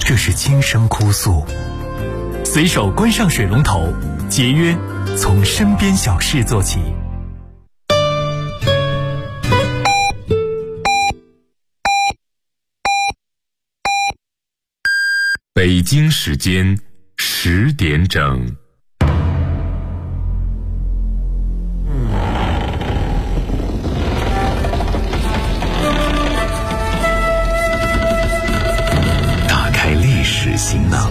这是轻声哭诉。随手关上水龙头，节约从身边小事做起。北京时间10点整。打开历史行囊，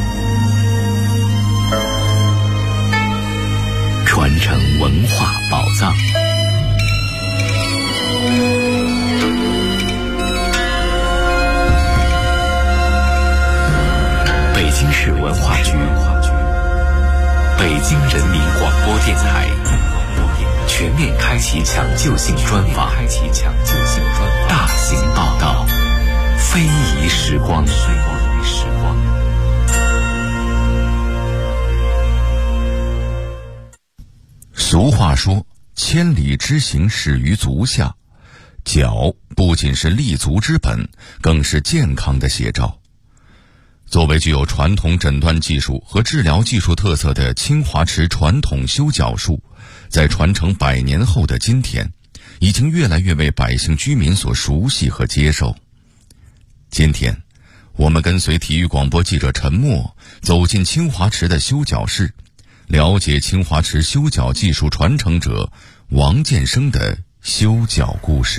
传承文化宝藏。北京市文化局、北京人民广播电台全面开启抢救性专访，大型报道，非遗时光。俗话说，千里之行始于足下，脚不仅是立足之本，更是健康的写照。作为具有传统诊断技术和治疗技术特色的清华池传统修脚术，在传承100年后的今天，已经越来越为百姓居民所熟悉和接受。今天，我们跟随体育广播记者陈默走进清华池的修脚室，了解清华池修脚技术传承者王建生的修脚故事。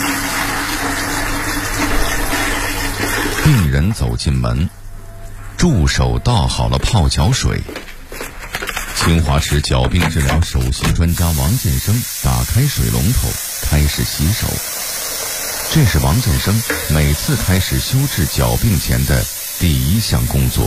病人走进门，助手倒好了泡脚水。清华池脚病治疗首席专家王建生打开水龙头，开始洗手。这是王建生每次开始修治脚病前的第一项工作。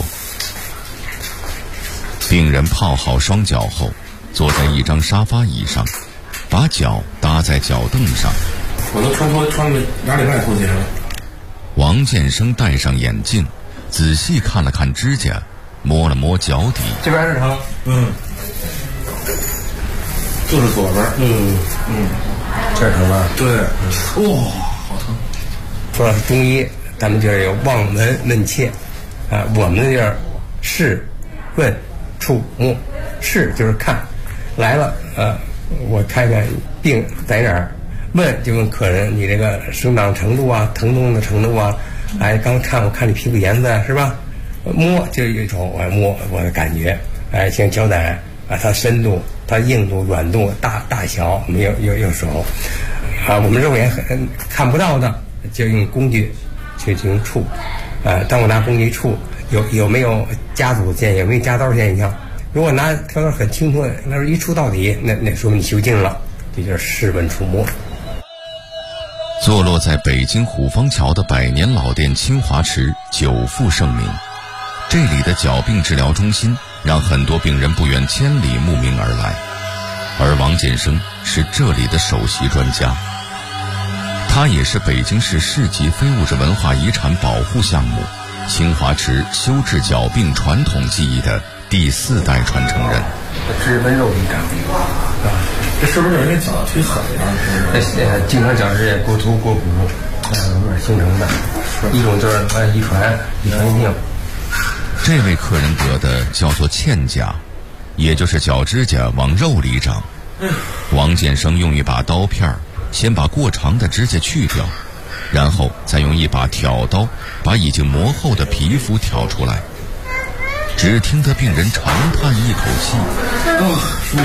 病人泡好双脚后，坐在一张沙发椅上，把脚搭在脚凳上。 我都穿了2礼拜拖鞋了。 王建生戴上眼镜，仔细看了看指甲，摸了摸脚底。 这边是疼？就是左边。这儿疼了？对。哇，好疼！ 说中医，咱们就是有望闻问切啊。我们这就是视、问、触、摸。视就是看，来了我看看病在哪儿。问就问客人你这个生长程度啊，疼痛的程度啊，刚我看你皮肤颜色是吧？摸就一瞅，我摸我的感觉，像脚奶它深度、它硬度、软度、大小，我们有手我们肉眼看不到的，就用工具去进行触当我拿工具触，有没有夹组现象，有没有夹刀现象？如果拿条刀很清楚，那时候一触到底，那说明你修静了，这就是视问触摸。 坐落在北京虎坊桥的100年老店清华池久负盛名，这里的脚病治疗中心让很多病人不远千里慕名而来，而王建生是这里的首席专家。他也是北京市市级非物质文化遗产保护项目清华池修治脚病传统技艺的第4代传承人。 指纹肉力感这是不是有人脚腿狠了？ 经常脚趾过头过骨形成的，一种就是遗传性。 这位客人得的叫做嵌甲，也就是脚指甲往肉里长。王建生用一把刀片先把过长的指甲去掉，然后再用一把挑刀把已经磨厚的皮肤挑出来。只听得病人长叹一口气， 舒服。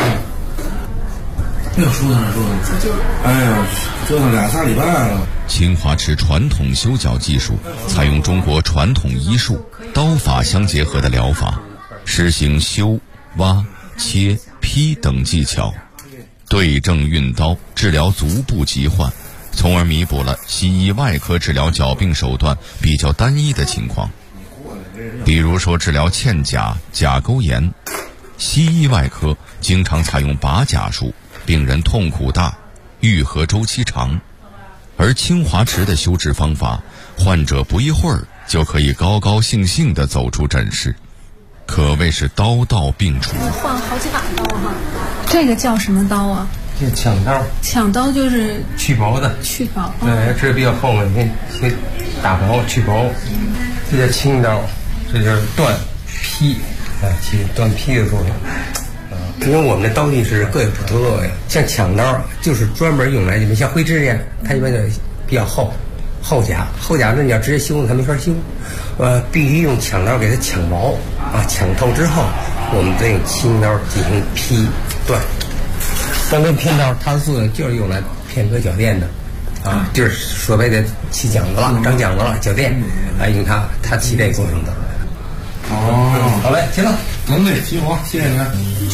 舒坦。哎呀，折腾2-3礼拜了。 清华池传统修脚技术采用中国传统医术刀法相结合的疗法，实行修、挖、切、劈等技巧，对症运刀治疗足部疾患，从而弥补了西医外科治疗脚病手段比较单一的情况。比如说治疗嵌甲、甲沟炎，西医外科经常采用拔甲术，病人痛苦大，愈合周期长。而清华池的修治方法，患者不一会儿就可以高高兴兴地走出诊室，可谓是刀刀并除。 我换了好几把刀哈，这个叫什么刀啊？ 这抢刀。抢刀就是去薄的。 对，这比较厚嘛，你看打薄去薄。 这叫清刀，这就是断劈啊，起断劈的作用。因为我们的刀具是各有不同作用，像抢刀就是专门用来你们像灰指甲，它一般就比较厚甲，那你要直接修它没法修，必须用抢刀给它抢薄啊，抢透之后，我们再用清刀进行劈断。像这片刀，它的作用就是用来片割脚垫的，啊，就是所谓的起讲子了、长讲子了、脚垫，用它起这个作用的。 哦， 好嘞，行了， 能嘞，齐活，谢谢您。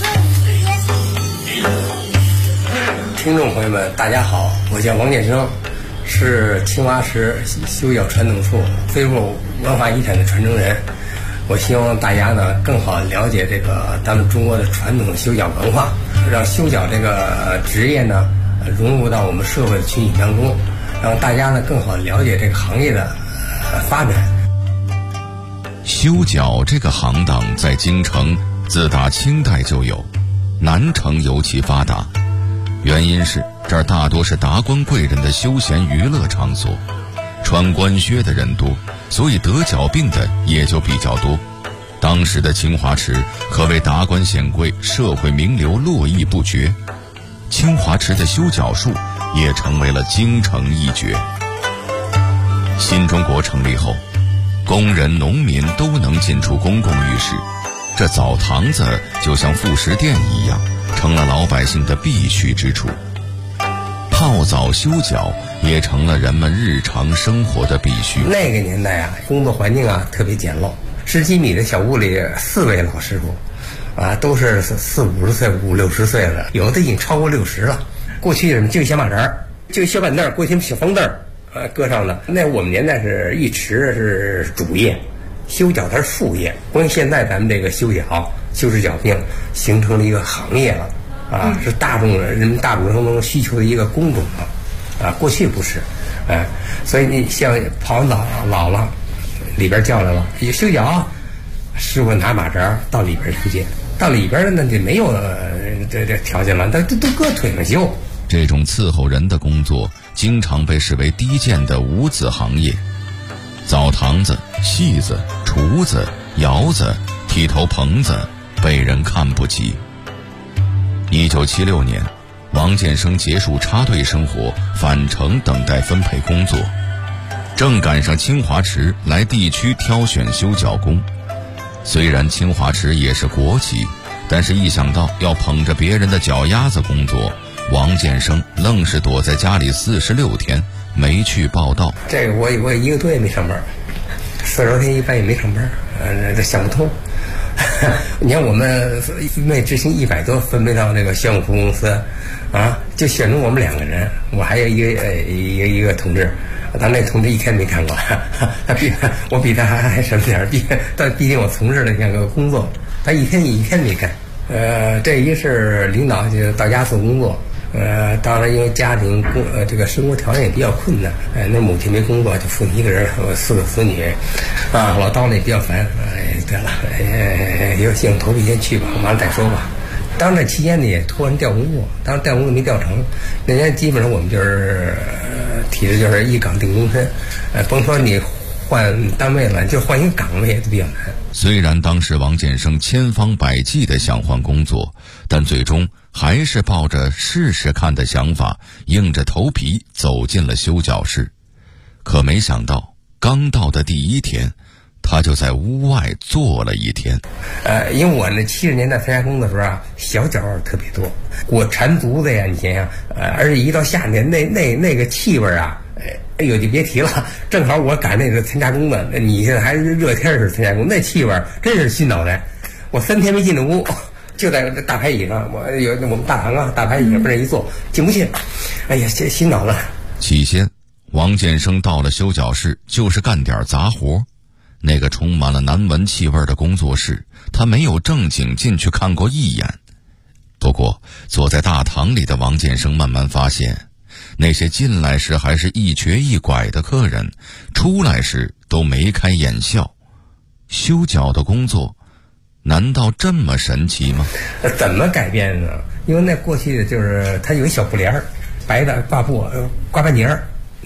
听众朋友们，大家好，我叫王建生，是青花瓷修脚传统处非物文化遗产的传承人。我希望大家呢更好了解这个咱们中国的传统修脚文化，让修脚这个职业呢融入到我们社会的群体当中，让大家呢更好了解这个行业的发展。 修脚这个行当在京城自打清代就有，南城尤其发达。原因是这儿大多是达官贵人的休闲娱乐场所，穿官靴的人多，所以得脚病的也就比较多。当时的清华池可谓达官显贵、社会名流络绎不绝，清华池的修脚术也成为了京城一绝。新中国成立后，工人、农民都能进出公共浴室，这澡堂子就像副食店一样，成了老百姓的必去之处。泡澡修脚也成了人们日常生活的必须。 那个年代啊，工作环境啊特别简陋，10几米的小屋里4位老师傅，啊，都是40、50岁、50、60岁了，有的已经超过60了。过去人就小马扎儿，就小板凳，过去小方凳儿，搁上的。那我们年代是一池是主业，修脚它是副业。关于现在咱们这个修脚、修治脚病形成了一个行业了。啊，是人们大众生中需求的一个工种了，啊，过去不是，所以你像泡完澡老了，里边叫来了，修脚，师傅拿马扎到里边去接，到里边那就没有这条件了，都搁腿上修。 这种伺候人的工作，经常被视为低贱的无子行业。澡堂子、戏子、厨子、窑子、剃头棚子被人看不起。1976年，王建生结束插队生活，返城等待分配工作，正赶上清华池来地区挑选修脚工。虽然清华池也是国企，但是一想到要捧着别人的脚丫子工作，王建生愣是躲在家里46天没去报到。 这个我1个多月没上班，40多天一般也没上班，这想不通。你看我们每执行100多分配到这个项目服务公司，啊，就选中我们2个人，我还有一个同志，咱那同志一天没看过，我比他还什么点，毕竟我从事了那个工作，他一天没看。这一是领导就到家做工作。当然因为家庭这个生活条件也比较困难，那母亲没工作，就父亲一个人，我4个子女，啊，老叨也比较烦，得了，有兴头皮先去吧，完了再说吧。当这期间呢，也托人调工作，当然调工作没调成，那年基本上我们就是提的就是一岗定终身，甭说你换单位了，就换一个岗位都比较难。 虽然当时王建生千方百计地想换工作，但最终还是抱着试试看的想法，硬着头皮走进了修脚室。可没想到，刚到的第1天，他就在屋外坐了1天。 因为我那70年代参加工的时候啊，小脚特别多，我缠足子呀，你想想，而且一到夏天，那个气味啊，哎呦，就别提了。正好我赶那个参加工的，你现在还是热天时参加工，那气味真是熏脑袋。我3天没进的屋，就在大排椅上，我们大堂啊，大排椅上不是一坐，进不去。哎呀，熏脑了。 起先，王建生到了修脚室就是干点杂活。那个充满了难闻气味的工作室，他没有正经进去看过一眼。不过，坐在大堂里的王建生慢慢发现，那些进来时还是一瘸一拐的客人，出来时都眉开眼笑。修脚的工作难道这么神奇吗？ 怎么改变呢？因为那过去就是它有一小布帘儿，白的挂布挂半截儿，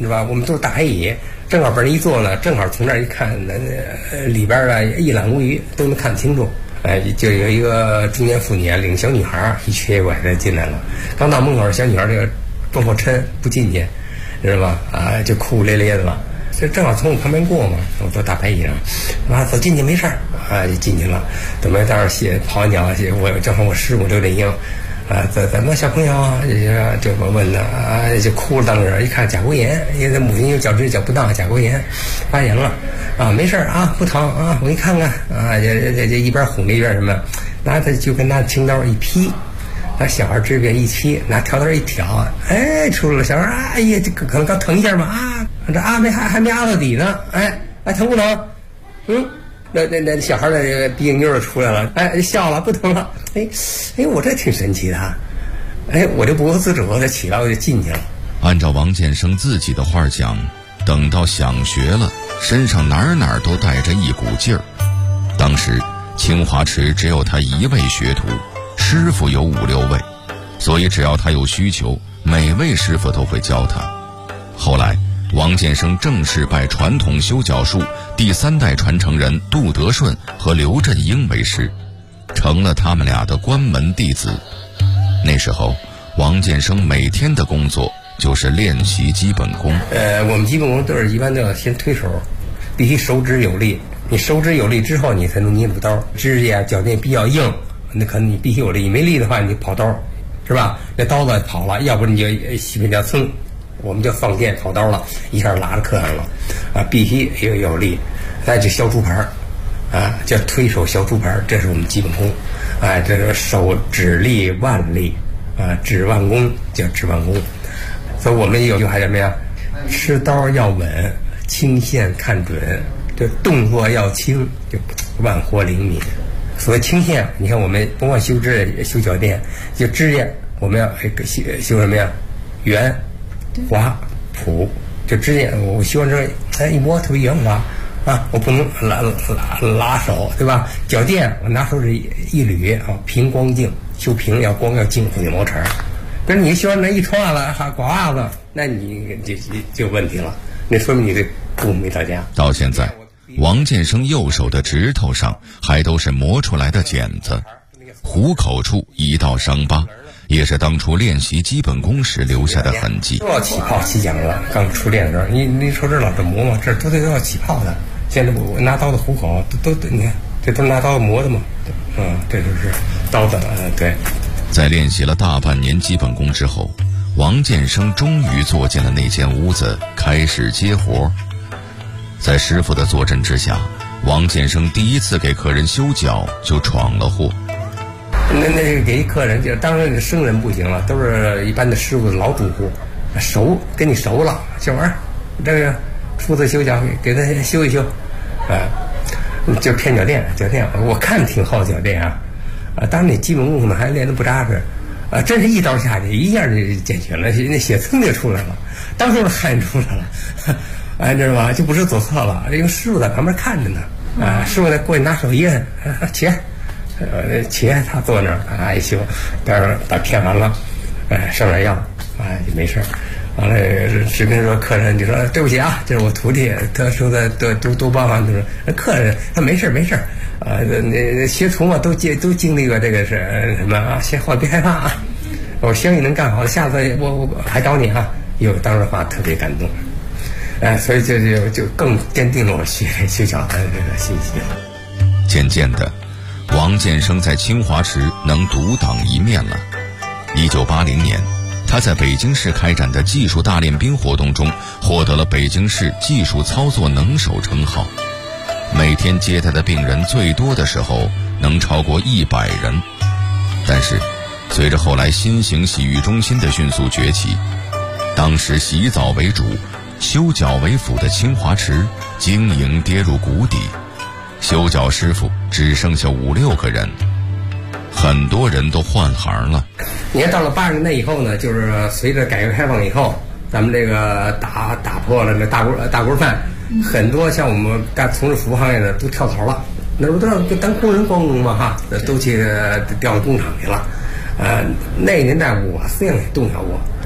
是吧？我们都是大排椅，正好把人一坐呢，正好从那儿一看，里边啊一览无余，都能看清楚。就有一个中年妇女啊，领小女孩一瘸一拐的进来了。刚到门口，小女孩这个装破嗔不进去，知道吧？就哭咧咧的了。这正好从我旁边过嘛，我坐大排椅上，走进去没事儿就进去了。等到那儿泡完脚，我正好我师傅刘振英。怎么小朋友就我问他就哭了，当时一看甲沟炎，因为他母亲有脚趾脚不当，甲沟炎发炎了没事啊，不疼啊，我给你看看这一边哄着一边什么，拿他就跟拿青刀一劈，拿小孩这边一劈，拿条刀一挑，出来了，小孩哎呀，这可能刚疼一下嘛这还没压到底呢，疼不疼？那小孩的这个鼻影妞出来了，笑了，不疼了。我这挺神奇的，我就不由自主的起来，我就进去了。 按照王建生自己的话讲，等到想学了，身上哪儿都带着一股劲儿。当时清华池只有他一位学徒，师傅有5、6位，所以只要他有需求，每位师傅都会教他。后来王建生正式拜传统修脚术第3代传承人杜德顺和刘振英为师，成了他们俩的关门弟子。那时候王建生每天的工作就是练习基本功。 我们基本功都是一般都要先推手，必须手指有力，你手指有力之后你才能捏住刀，指甲脚垫比较硬，那可能你必须有力，你没力的话你就跑刀，是吧？那刀子跑了，要不你就西北叫蹭，我们就放电跑刀了，一下拉着课上了必须有力。再就削猪盘叫推手削猪盘，这是我们基本功这是手指力腕力指腕功叫指腕功。所以我们有句话什么呀？吃刀要稳，轻线看准，这动作要轻，就腕活灵敏。所谓轻线，你看我们甭管修指甲修脚垫，就指甲我们要修什么呀？圆滑普，就指甲我修完之后一摸特别圆滑我不能拉手，对吧？脚垫我拿手指一捋平光净，修平要光要净，不能毛茬。跟你修完那一穿袜子刮袜子，那你就有问题了，那说明你这功没到家。 到现在王建生右手的指头上还都是磨出来的茧子，虎口处一道伤疤，也是当初练习基本功时留下的痕迹。 都要起泡起桨了，刚初练的时候，你手指老这磨嘛，这都要起泡的。现在我拿刀的虎口都你看，这都拿刀磨的嘛，这就是刀子对。 在练习了大半年基本功之后，王建生终于坐进了那间屋子，开始接活。在师傅的坐镇之下，王建生第一次给客人修脚就闯了祸。 那个给客人，就当然生人不行了，都是一般的师傅老主顾，熟跟你熟了，小玩这个初次修脚给他修一修，就骗脚垫，我看挺好脚垫当然你基本功可能还练得不扎实，真是一刀下去，一下就健全了，那血蹭就出来了，当时汗出来了，知道吧？就不是走错了，这个师傅在旁边看着呢，师傅再过去拿手一摁，起他坐那儿一修，待会儿把骗完了，上点药就没事儿。完了，只跟说客人就说对不起这是我徒弟，他说的多帮忙，他说客人他没事那学徒嘛都经历过这个是什么先话别害怕我相信能干好，下次我还找你有当时话特别感动，所以就更坚定了我学脚的这个信心。 渐渐的，王建生在清华池能独当一面了。1980年，他在北京市开展的技术大练兵活动中，获得了北京市技术操作能手称号。每天接待的病人最多的时候能超过100人。但是随着后来新型洗浴中心的迅速崛起，当时洗澡为主，修脚为辅的清华池经营跌入谷底，修脚师傅只剩下5、6个人，很多人都换行了。 你看到了80年代以后呢，就是随着改革开放以后，咱们这个打破了这大锅饭，很多像我们从事服务行业的都跳槽了，那不都要当工人光荣嘛都去调到工厂去了。那个年代我虽然动摇过，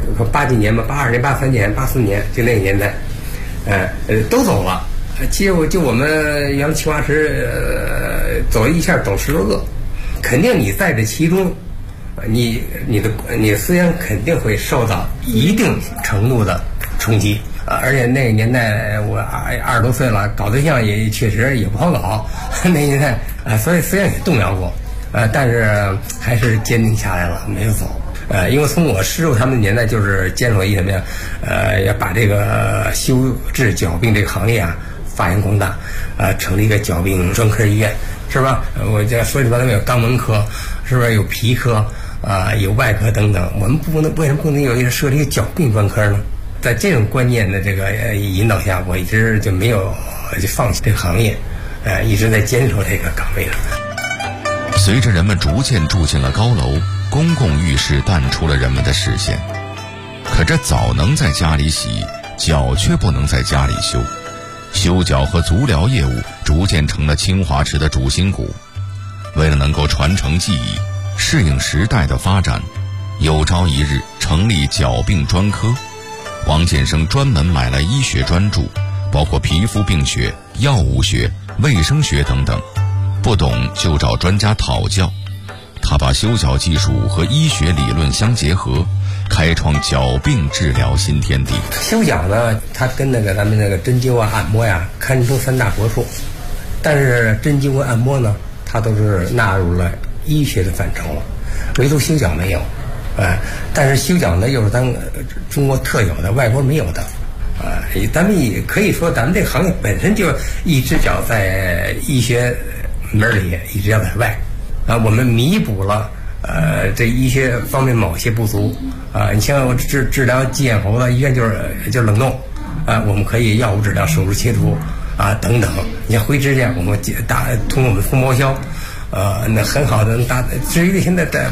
80几年吧，82年、83年、84年，就那个年代，都走了。其实我们原来清华池，走一下走10多个，肯定你在这其中，你的思想肯定会受到一定程度的冲击。而且那个年代我20多岁了，搞对象也确实也不好搞，那年代所以思想也动摇过，但是还是坚定下来了，没有走。因为从我师傅他们年代就是坚守一什么呀，要把这个修治脚病这个行业啊发扬光大，成立一个脚病专科医院，是吧？我这说里边都有肛门科，是不是有皮科有外科等等？我们为什么不能设立一个脚病专科呢？在这种观念的这个引导下，我一直就没有就放弃这个行业，一直在坚守这个岗位上。 随着人们逐渐住进了高楼，公共浴室淡出了人们的视线。可这澡能在家里洗，脚却不能在家里修。修脚和足疗业务逐渐成了清华池的主心骨。为了能够传承技艺，适应时代的发展，有朝一日成立脚病专科。王建生专门买了医学专著，包括皮肤病学、药物学、卫生学等等，不懂就找专家讨教。他把修脚技术和医学理论相结合，开创脚病治疗新天地。 修脚呢，它跟咱们那个针灸按摩呀，堪称3大国术。但是针灸和按摩呢，它都是纳入了医学的范畴了，唯独修脚没有。但是修脚呢，又是咱中国特有的，外国没有的。咱们也可以说，咱们这个行业本身就一只脚在医学门里，一只脚在外。我们弥补了这医学方面某些不足。你像我治疗鸡眼喉的医院就是冷冻，我们可以药物治疗、手术切除等等。你像灰指甲，我们通过我们蜂包销。那很好的至于现在在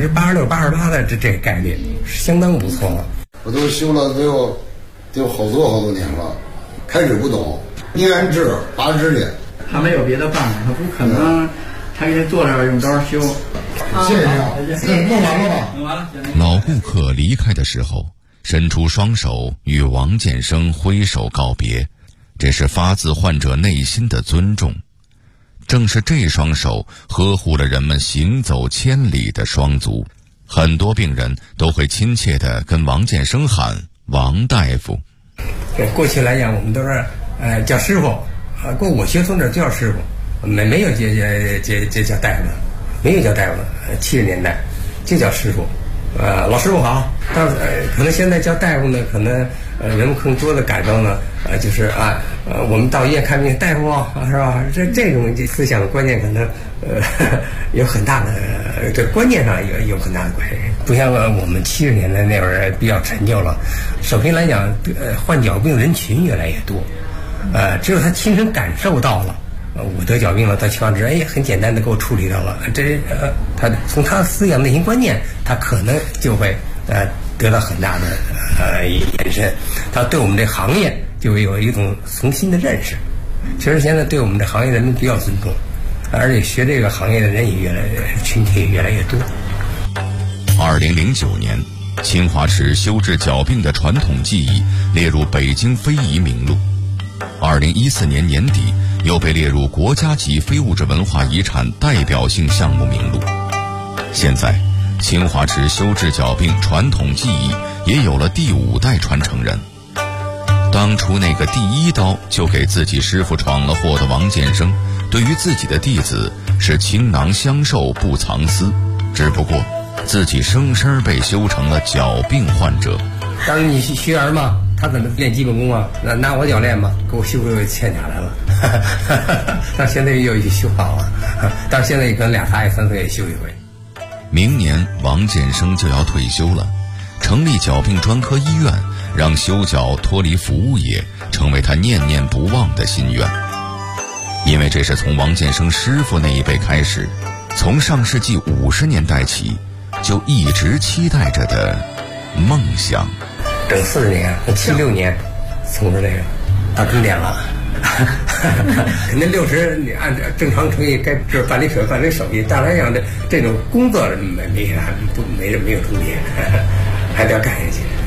86%、88%的这个概率是相当不错了。 我都修了得有好多年了，开始不懂，捏完治拔指甲， 他没有别的办法，他不可能他给你坐这儿用刀修。 谢谢你，弄完了吧？ 弄完了。 老顾客离开的时候，伸出双手与王建生挥手告别，这是发自患者内心的尊重。正是这双手呵护了人们行走千里的双足，很多病人都会亲切地跟王建生喊王大夫。 过去来讲，我们都是叫师傅，过我学从这叫师傅，没有叫大夫的，没有叫大夫的，70年代就叫师傅，老师傅好。但是可能现在叫大夫呢，可能人们更多的感到呢，就是我们到医院看病，大夫是吧？这种思想的观念可能有很大的这观念上有很大的关系。不像我们70年代那会儿比较陈旧了。首先来讲，患脚病人群越来越多，只有他亲身感受到了。我得脚病了，到清华池，很简单的给我处理到了。他从他的思想内心观念，他可能就会得到很大的延伸，他对我们这行业就有一种重新的认识。其实现在对我们这行业人们比较尊重，而且学这个行业的人也群体也越来越多。 2009年，清华池修治脚病的传统技艺列入北京非遗名录。2014年年底，又被列入国家级非物质文化遗产代表性项目名录。现在，清华池修治脚病传统技艺也有了第5代传承人。当初那个第1刀就给自己师傅闯了祸的王建生，对于自己的弟子是倾囊相授不藏私，只不过自己生生被修成了脚病患者。 当然你学员嘛，他怎么练基本功啊？拿我脚练吧，给我修个欠下来了。但现在又修好了，但是现在也可能2、3岁也修一回。 明年王建生就要退休了，成立脚病专科医院，让修脚脱离服务业，成为他念念不忘的心愿。因为这是从王建生师傅那一辈开始，从上世纪50年代起就一直期待着的梦想。 整40年，76年从事这个到终点了。肯定60，你按照正常程序该是办理手续，当然讲这种工作没有终点，还得要干下去。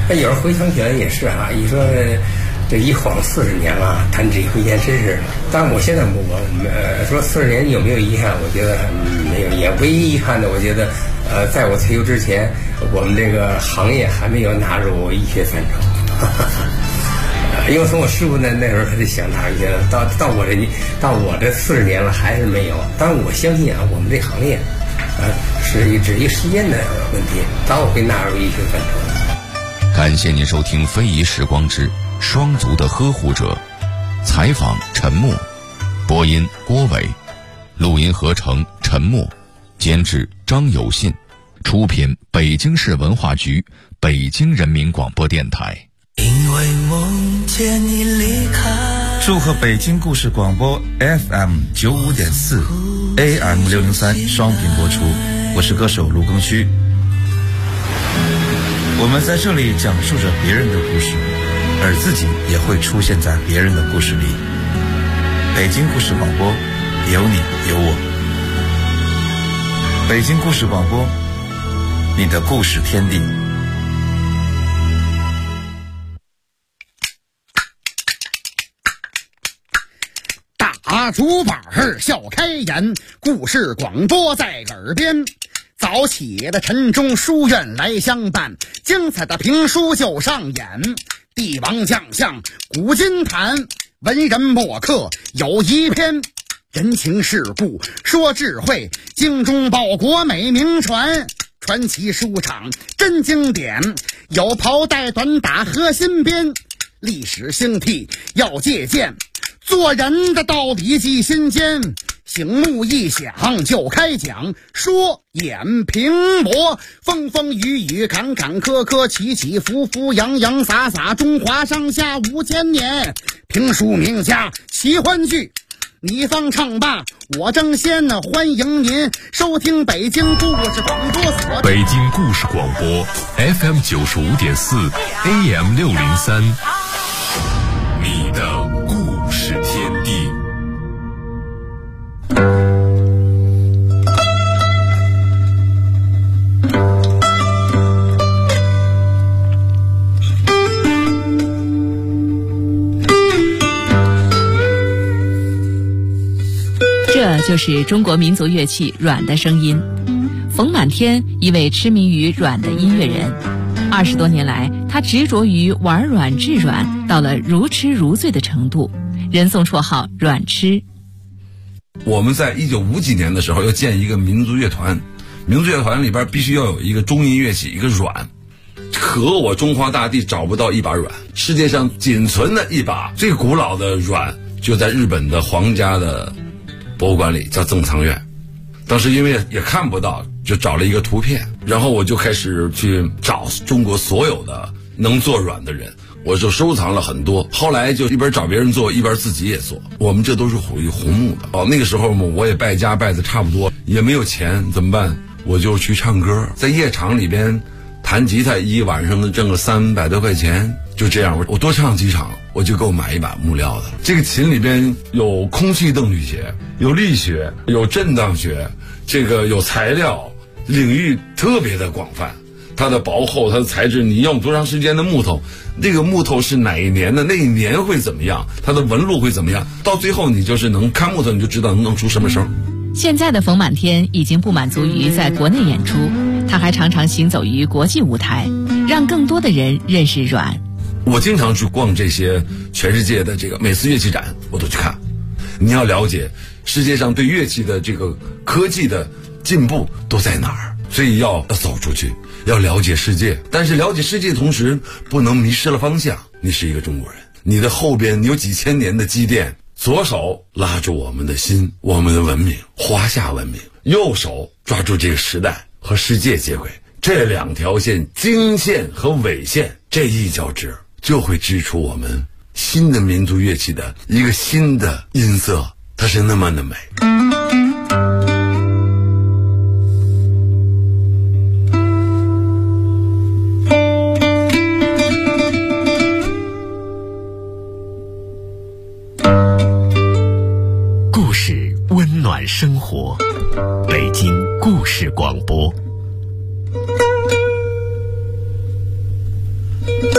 那有人回想起来也是啊，你说这一晃40年了，弹指一挥间，真是。但是我现在我说40年有没有遗憾？我觉得没有遗憾。唯一遗憾的，我觉得在我退休之前，我们这个行业还没有纳入医学范畴。因为从我师傅那时候他就想纳入医学，到我这40年了还是没有。但是我相信啊，我们这行业是只一时间的问题，早晚会纳入医学范畴。 感谢您收听《非遗时光之双足的呵护者》，采访陈默，播音郭伟，录音合成陈默，监制张有信，出品北京市文化局、北京人民广播电台。 因为梦见你离开。 祝贺北京故事广播 FM 95.4 AM 603双频播出，我是歌手卢庚戌。我们在这里讲述着别人的故事，而自己也会出现在别人的故事里。北京故事广播，有你有我。北京故事广播，你的故事天地。 大竹板笑开颜，故事广播在耳边。早起的晨钟书院来相伴，精彩的评书就上演。帝王将相古今谈，文人墨客有一篇。人情世故说智慧，精忠报国美名传。传奇书场真经典，有袍带短打和新编。历史兴替要借鉴，做人的道理记心间。醒目一响就开讲，说演评驳，风风雨雨坎坎坷坷，起起伏伏洋洋洒洒，中华上下5000年。评书名家奇欢聚，你方唱罢我争先，欢迎您收听北京故事广播所。 北京故事广播 FM 95.4 AM 603，你的故事天地。 这就是中国民族乐器阮的声音。冯满天，一位痴迷于阮的音乐人，20多年来，他执着于玩阮制阮，到了如痴如醉的程度，人送绰号阮痴。 我们在1950几年的时候要建一个民族乐团，民族乐团里边必须要有一个中音乐器，一个阮。可我中华大地找不到一把阮，世界上仅存的一把最古老的阮就在日本的皇家的博物馆里，叫赠藏院。当时因为也看不到，就找了一个图片，然后我就开始去找中国所有的能做阮的人，我就收藏了很多。后来就一边找别人做，一边自己也做。我们这都是属于红木的。那个时候我也败家败的差不多，也没有钱，怎么办？我就去唱歌，在夜场里边弹吉他，一晚上能挣个300多块钱。就这样，我多唱几场，我就够买一把木料的。这个琴里边有空气动力学，有力学，有震荡学，这个有材料，领域特别的广泛。它的薄厚，它的材质，你用多长时间的木头，那个木头是哪一年的，那一年会怎么样，它的纹路会怎么样，到最后你就是能看木头，你就知道能出什么声。 现在的冯满天已经不满足于在国内演出，他还常常行走于国际舞台，让更多的人认识阮。 我经常去逛这些全世界的这个每次乐器展，我都去看。你要了解世界上对乐器的这个科技的进步都在哪儿，所以要走出去，要了解世界。但是了解世界的同时，不能迷失了方向。你是一个中国人，你的后边有几千年的积淀，左手拉住我们的心，我们的文明，华夏文明；右手抓住这个时代和世界接轨。这两条线，经线和纬线，这一交织，就会织出我们新的民族乐器的一个新的音色，它是那么的美。 故事温暖生活，北京故事广播。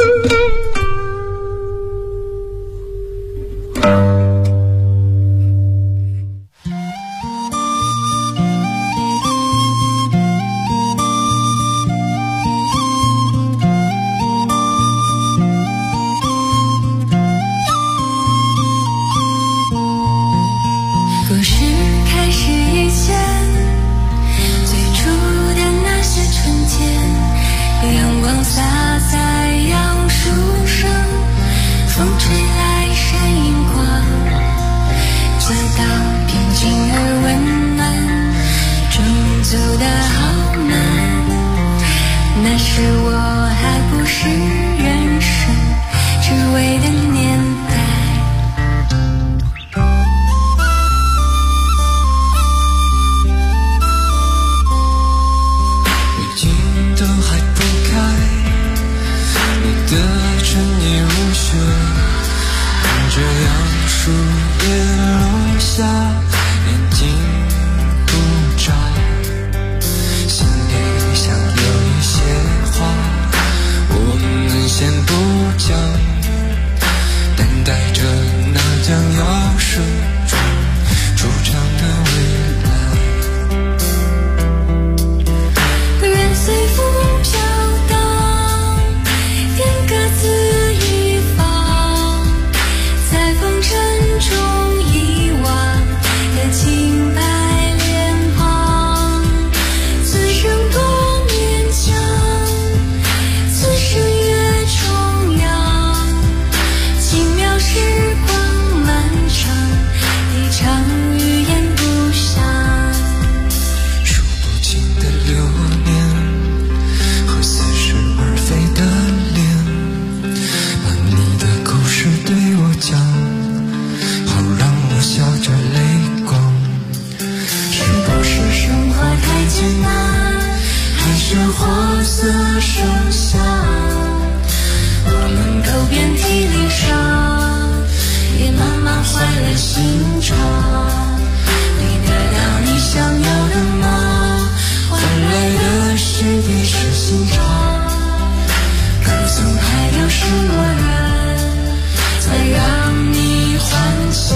活色生香，我们走遍体鳞伤，也慢慢坏了心肠。你得到你想要的吗？换来的是地是心肠。可曾还有什么人才让你幻想？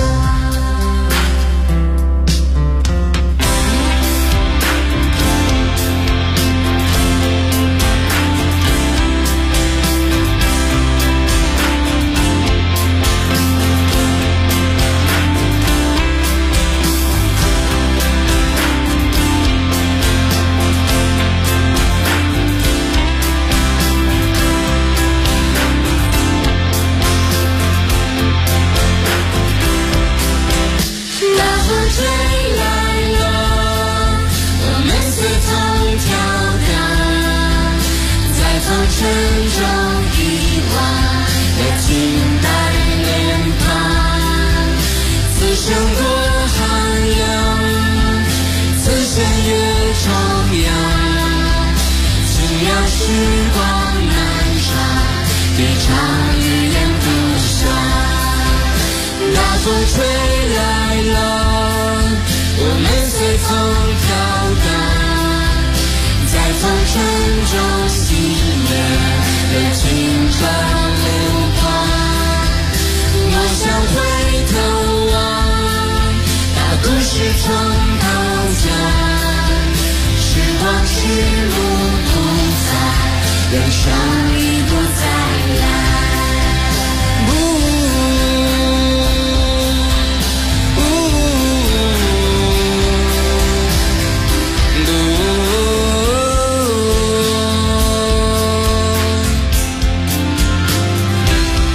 人生已不再来。